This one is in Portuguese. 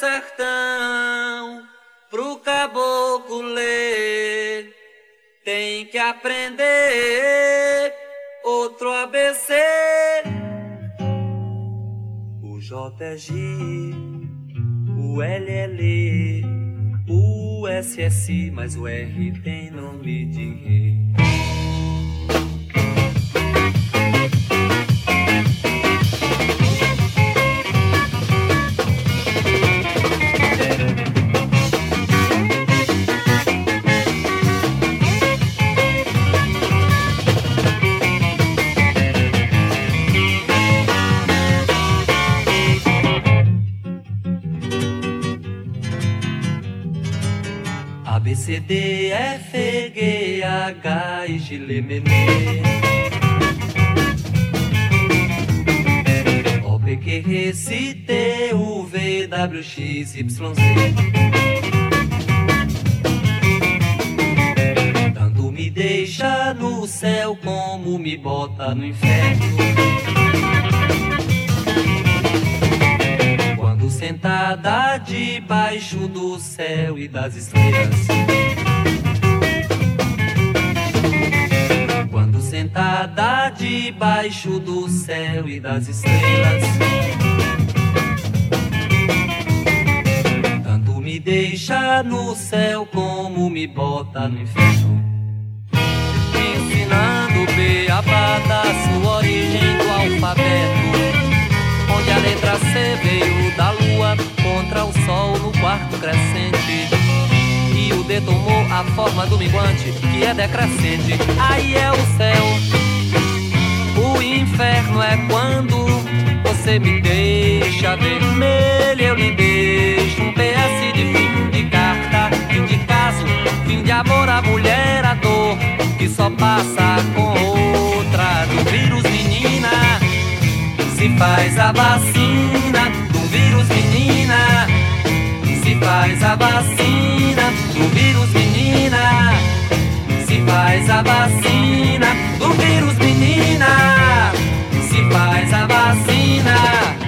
sertão, pro caboclo ler, tem que aprender outro ABC. O J é G, o L é Lê, o S é Si, mas o R tem nome de rei. A, B, C, D, F, G, H, I, J, L, M, N, O, P, Q, R, S, T, U, V, W, X, Y, Z. Tanto me deixa no céu como me bota no inferno. Sentada debaixo do céu e das estrelas. Quando sentada debaixo do céu e das estrelas, tanto me deixa no céu como me bota no inferno. Ensinando beabada, sua origem do alfabeto, onde a letra C veio da lua contra o sol no quarto crescente, e o D tomou a forma do minguante, que é decrescente. Aí é o céu, o inferno é quando você me deixa vermelho, eu lhe deixo um PS de fim de carta, fim de caso, fim de amor, a mulher, a dor que só passa com outra. Do vírus, menina, se faz a vacina do vírus, menina. Se faz a vacina do vírus, menina. Se faz a vacina do vírus, menina. Se faz a vacina.